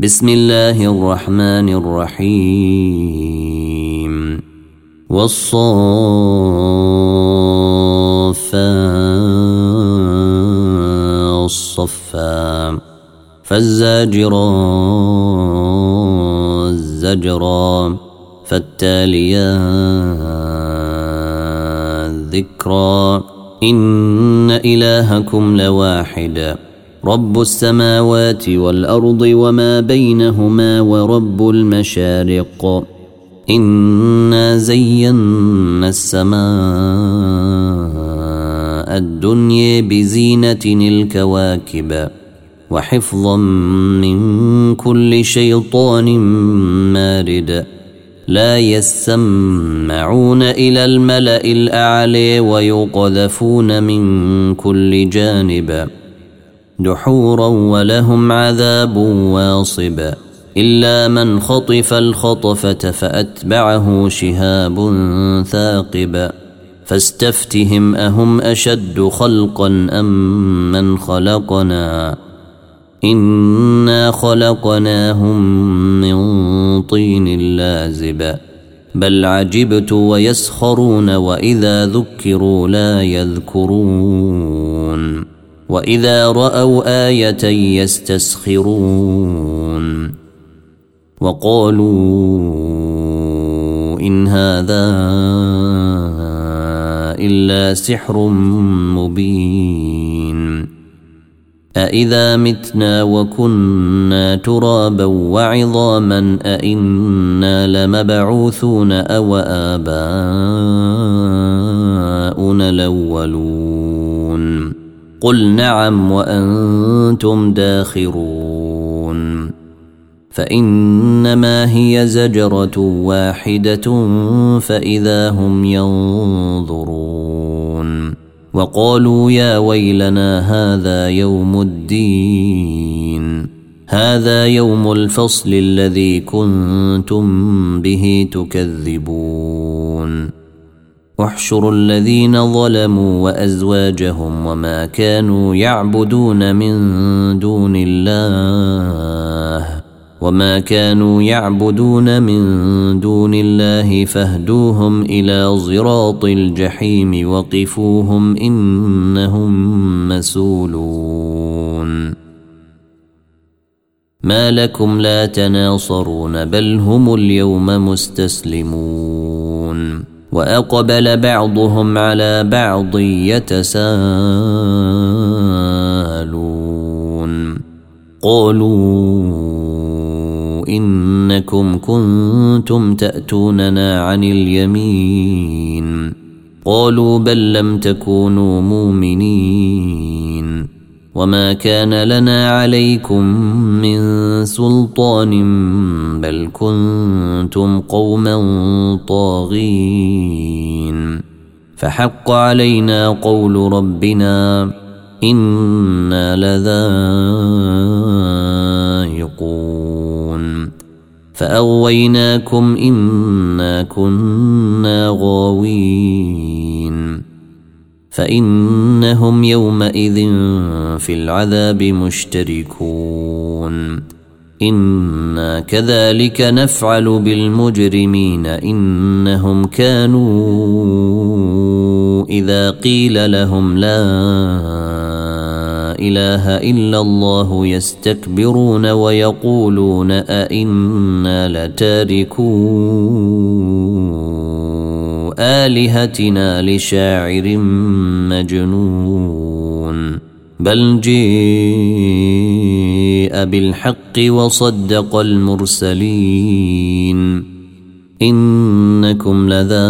بسم الله الرحمن الرحيم والصافات صفا فالزاجرات زجرا فالتاليات ذكرا إن إلهكم لواحد رب السماوات والأرض وما بينهما ورب المشارق إنا زينا السماء الدنيا بزينة الكواكب وحفظا من كل شيطان مارد لا يسمعون إلى الملأ الأعلى ويقذفون من كل جانب دحورا ولهم عذاب واصب إلا من خطف الخطفة فأتبعه شهاب ثاقب فاستفتهم أهم أشد خلقا أم من خلقنا إنا خلقناهم من طين لازب بل عجبت ويسخرون وإذا ذكروا لا يذكرون وإذا رأوا آية يستسخرون وقالوا إن هذا إلا سحر مبين أإذا متنا وكنا ترابا وعظاما أإنا لمبعوثون أو آباؤنا الأولون قل نعم وأنتم داخرون فإنما هي زجرة واحدة فإذا هم ينظرون وقالوا يا ويلنا هذا يوم الدين هذا يوم الفصل الذي كنتم به تكذبون احشروا الذين ظلموا وأزواجهم وما كانوا يعبدون من دون الله فاهدوهم إلى صراط الجحيم وقفوهم إنهم مسؤولون ما لكم لا تناصرون بل هم اليوم مستسلمون وأقبل بعضهم على بعض يتساءلون قالوا إنكم كنتم تأتوننا عن اليمين قالوا بل لم تكونوا مؤمنين وما كان لنا عليكم من سلطان بل كنتم قوما طاغين فحق علينا قول ربنا إنا لذائقون فأغويناكم إنا كنا غاوين فإنهم يومئذ في العذاب مشتركون إنا كذلك نفعل بالمجرمين إنهم كانوا إذا قيل لهم لا إله إلا الله يستكبرون ويقولون أئنا لتاركو آلهتنا لشاعر مجنون بل جيء بالحق وصدق المرسلين إنكم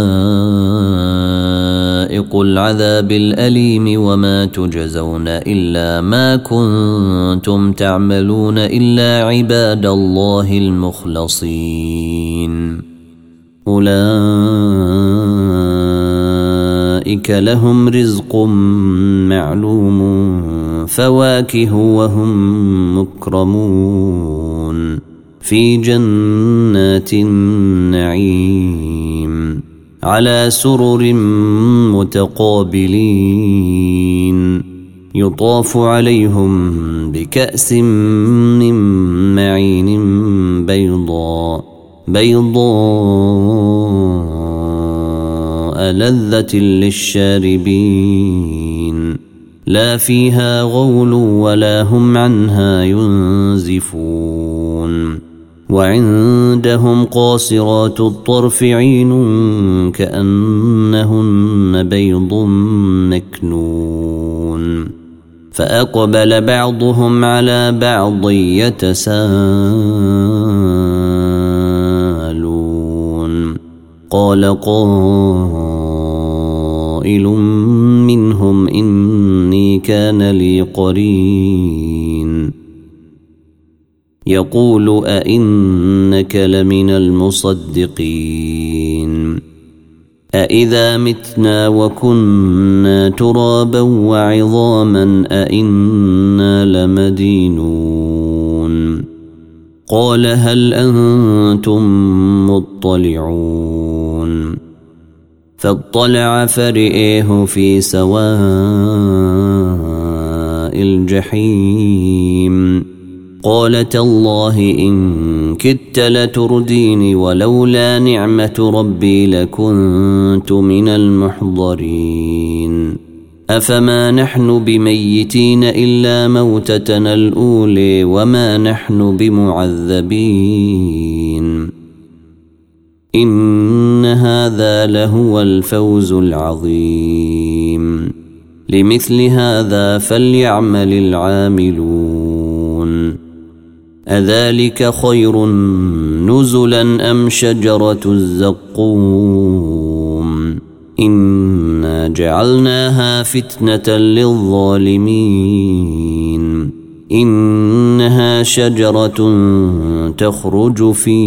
لذائق العذاب الأليم وما تجزون إلا ما كنتم تعملون إلا عباد الله المخلصين أولئك لهم رزق معلوم فواكه وهم مكرمون في جنات النعيم على سرر متقابلين يطاف عليهم بكأس من معين بيضاء لذة للشاربين لا فيها غول ولا هم عنها ينزفون وعندهم قاصرات الطرف عين كأنهن بيض مكنون فأقبل بعضهم على بعض يتساءلون قال قائل منهم إني كان لي قرين يقول أئنك لمن المصدقين أإذا متنا وكنا ترابا وعظاما أئنا لمدينون قال هل أنتم مطلعون فاطلع فرئه في سواء الجحيم قال تالله إن كدت لترديني ولولا نعمة ربي لكنت من المحضرين أفما نحن بميتين إلا موتتنا الأولى وما نحن بمعذبين إن هذا لهو الفوز العظيم لمثل هذا فليعمل العاملون أذلك خير نزلا أم شجرة الزقوم إنا جعلناها فتنة للظالمين إنها شجرة تخرج في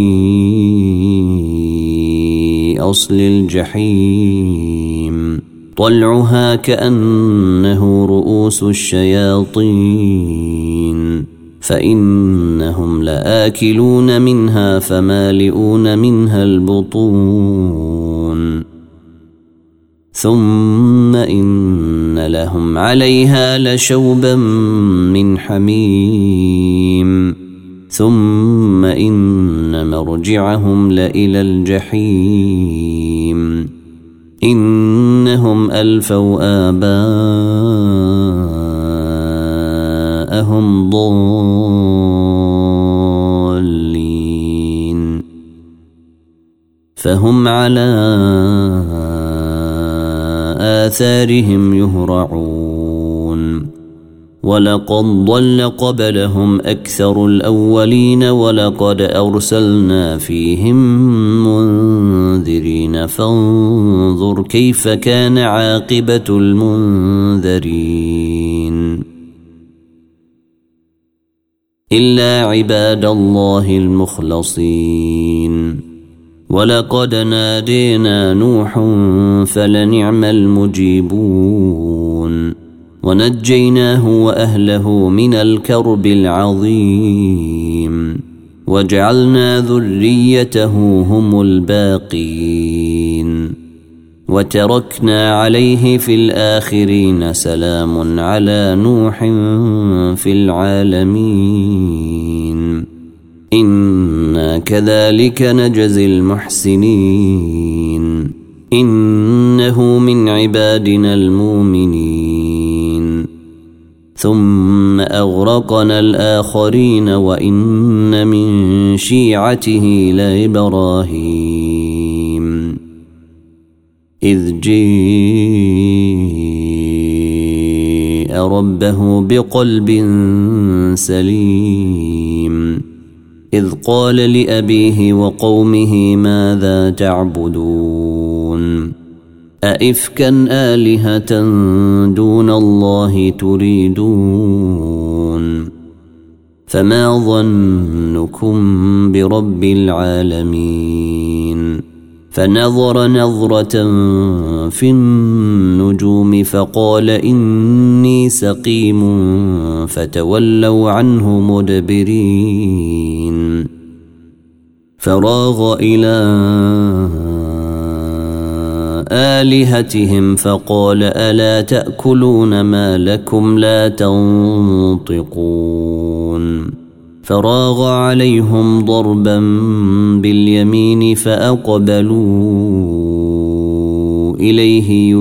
أصل الجحيم طلعها كأنه رؤوس الشياطين فإنهم لآكلون منها فمالئون منها البطون ثم إن لهم عليها لشوبا من حميم ثم إن مرجعهم لإلى الجحيم إنهم ألفوا آباءهم ضالين فهم على آثارهم يهرعون ولقد ضل قبلهم أكثر الأولين ولقد أرسلنا فيهم منذرين فانظر كيف كان عاقبة المنذرين إلا عباد الله المخلصين ولقد نادينا نوح فلنعم المجيبون ونجيناه وأهله من الكرب العظيم وجعلنا ذريته هم الباقين وتركنا عليه في الآخرين سلام على نوح في العالمين إنا كذلك نجزي المحسنين إنه من عبادنا المؤمنين ثم أغرقنا الآخرين وإن من شيعته لإبراهيم إذ جاء ربه بقلب سليم إذ قال لأبيه وقومه ماذا تعبدون أئفكا آلهة دون الله تريدون فما ظنكم برب العالمين فنظر نظرة في النجوم فقال إني سقيم فتولوا عنه مدبرين فراغ إلى آلهتهم فقال ألا تأكلون ما لكم لا تنطقون فراغ عليهم ضربا باليمين فأقبلوا إليه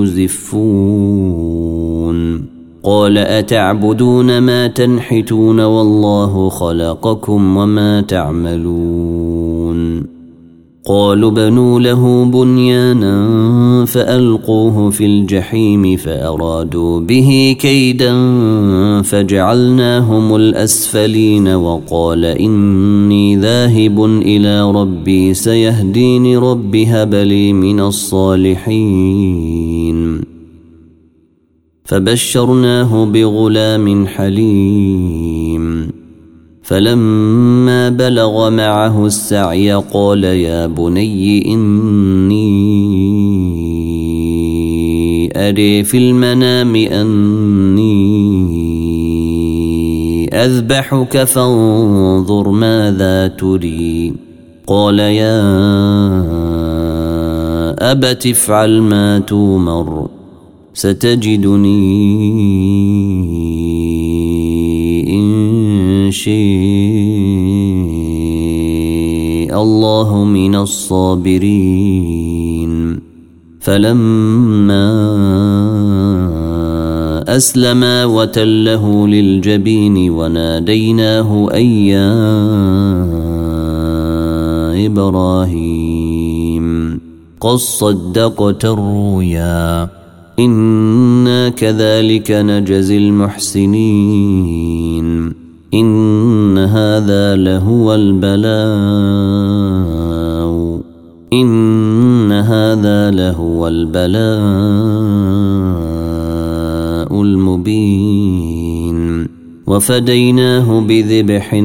يزفون قال أتعبدون ما تنحتون والله خلقكم وما تعملون قالوا بنوا له بنيانا فألقوه في الجحيم فأرادوا به كيدا فجعلناهم الأسفلين وقال إني ذاهب إلى ربي سيهدين رب هب لي من الصالحين فبشرناه بغلام حليم فلما بلغ معه السعي قال يا بني إني أري في المنام أني أذبحك فانظر ماذا تري قال يا أبت افعل ما تومر ستجدني إن شاء الله من الصابرين فلما أسلما وتله للجبين وناديناه أن يا إبراهيم قد صدقت الرؤيا إنا كذلك نجزي المحسنين إن هذا لهو البلاء المبين وفديناه بذبح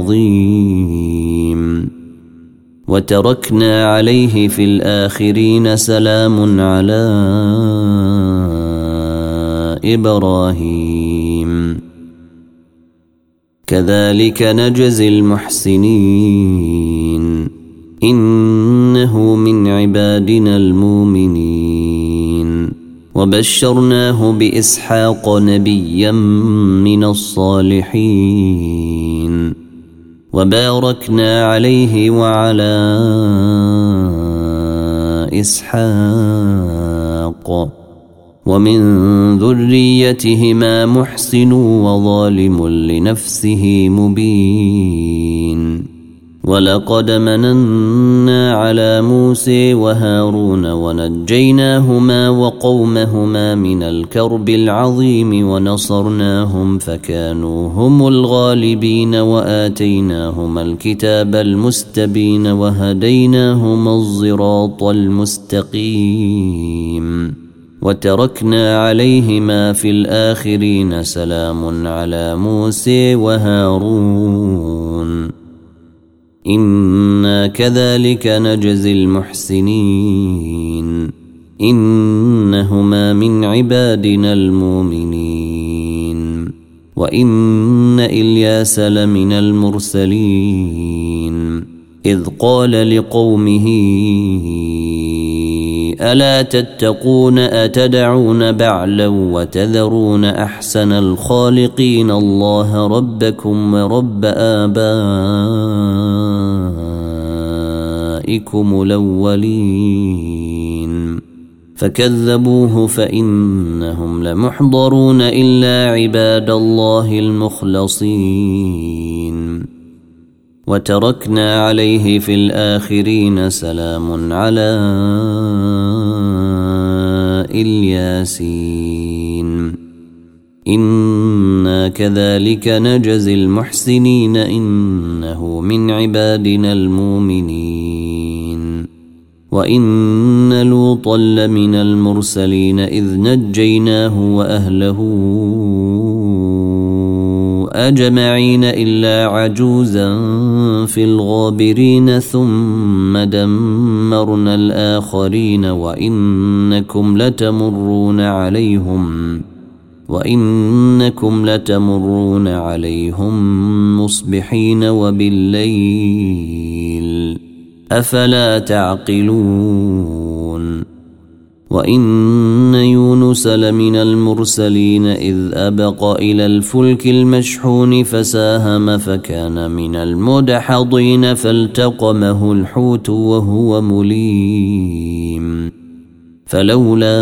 عظيم وتركنا عليه في الآخرين سلام على إبراهيم كذلك نجزي المحسنين إنه من عبادنا المؤمنين وبشرناه بإسحاق نبيا من الصالحين وباركنا عليه وعلى إسحاق ومن ذريتهما محسن وظالم لنفسه مبين ولقد مننا على موسى وهارون ونجيناهما وقومهما من الكرب العظيم ونصرناهم فكانوا هم الغالبين وآتيناهما الكتاب المستبين وهديناهما الصراط المستقيم وتركنا عليهما في الآخرين سلام على موسى وهارون إنا كذلك نجزي المحسنين إنهما من عبادنا المؤمنين وإن إلياس لمن المرسلين إذ قال لقومه ألا تتقون أتدعون بعلا وتذرون أحسن الخالقين الله ربكم ورب آبائكم الأولين فكذبوه فإنهم لمحضرون إلا عباد الله المخلصين وتركنا عليه في الآخرين سلام على الياسين إنا كذلك نجزي المحسنين إنه من عبادنا المؤمنين وإن لوطا لمن المرسلين إذ نجيناه وأهله أجمعين إلا عجوزا في الغابرين ثم دمرنا الآخرين وإنكم لتمرون عليهم مصبحين وبالليل أفلا تعقلون وإن يونس لمن المرسلين إذ أبق إلى الفلك المشحون فساهم فكان من المدحضين فالتقمه الحوت وهو مليم فلولا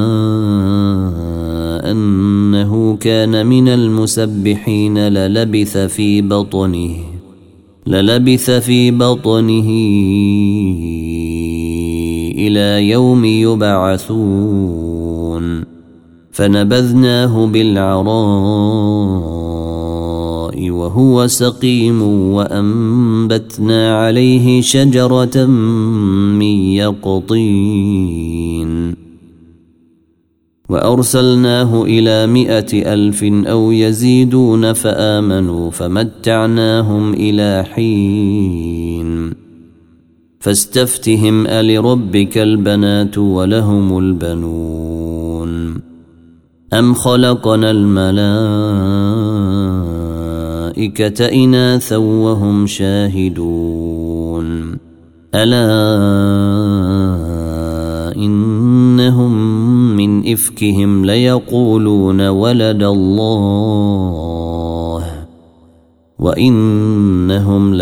أنه كان من المسبحين للبث في بطنه إلى يوم يبعثون فنبذناه بالعراء وهو سقيم وأنبتنا عليه شجرة من يقطين وأرسلناه إلى 100,000 أو يزيدون فآمنوا فمتعناهم إلى حين فاستفتهم ألربك البنات ولهم البنون أم خلقنا الملائكة إناثا وهم شاهدون ألا إنهم من إفكهم ليقولون ولد الله وإنهم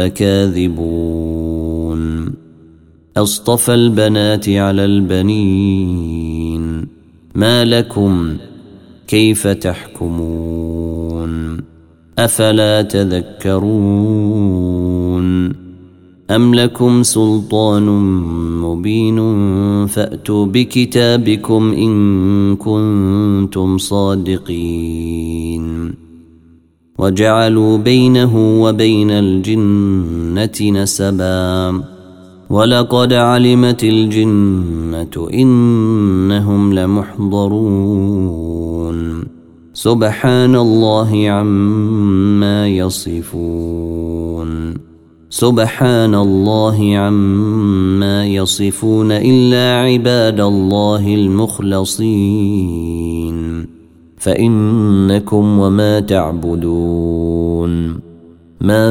لكاذبون أصطفى البنات على البنين ما لكم كيف تحكمون أفلا تذكرون أم لكم سلطان مبين فأتوا بكتابكم إن كنتم صادقين وجعلوا بينه وبين الجنة نسبا ولقد علمت الجنة إنهم لمحضرون سبحان الله عما يصفون إلا عباد الله المخلصين فإنكم وما تعبدون ما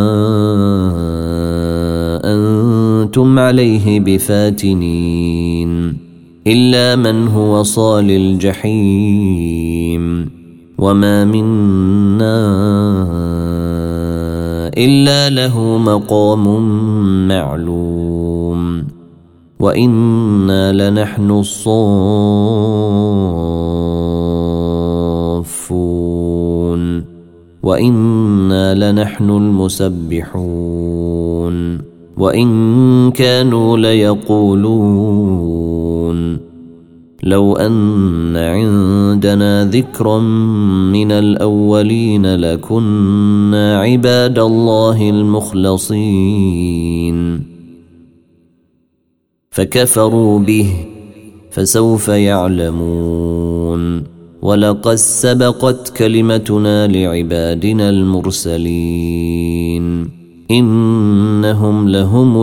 أنتم عليه بفاتنين إلا من هو صال الجحيم وما منا إلا له مقام معلوم وإنا لنحن الصافون وإنا لنحن المسبحون وإن كانوا ليقولون لو أن عندنا ذكرا من الأولين لكنا عباد الله المخلصين فكفروا به فسوف يعلمون ولقد سبقت كلمتنا لعبادنا المرسلين إنهم لهم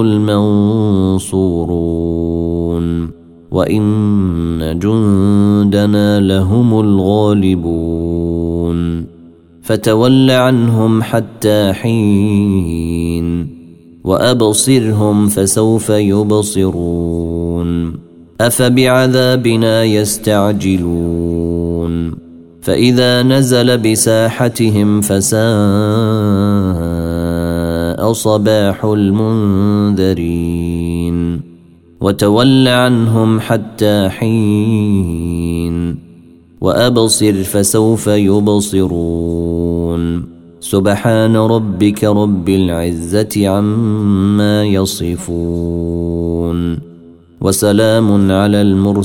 المنصورون وإن جندنا لهم الغالبون فتول عنهم حتى حين وأبصرهم فسوف يبصرون أفبعذابنا يستعجلون فإذا نزل بساحتهم فساء صباح المنذرين وتول عنهم حتى حين وأبصر فسوف يبصرون سبحان ربك رب العزة عما يصفون وسلام على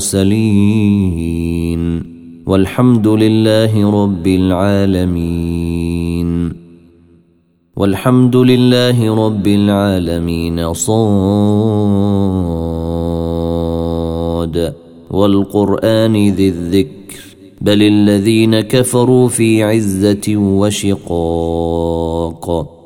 المرسلين والحمد لله رب العالمين صاد والقرآن ذي الذكر بل الذين كفروا في عزة وشقاق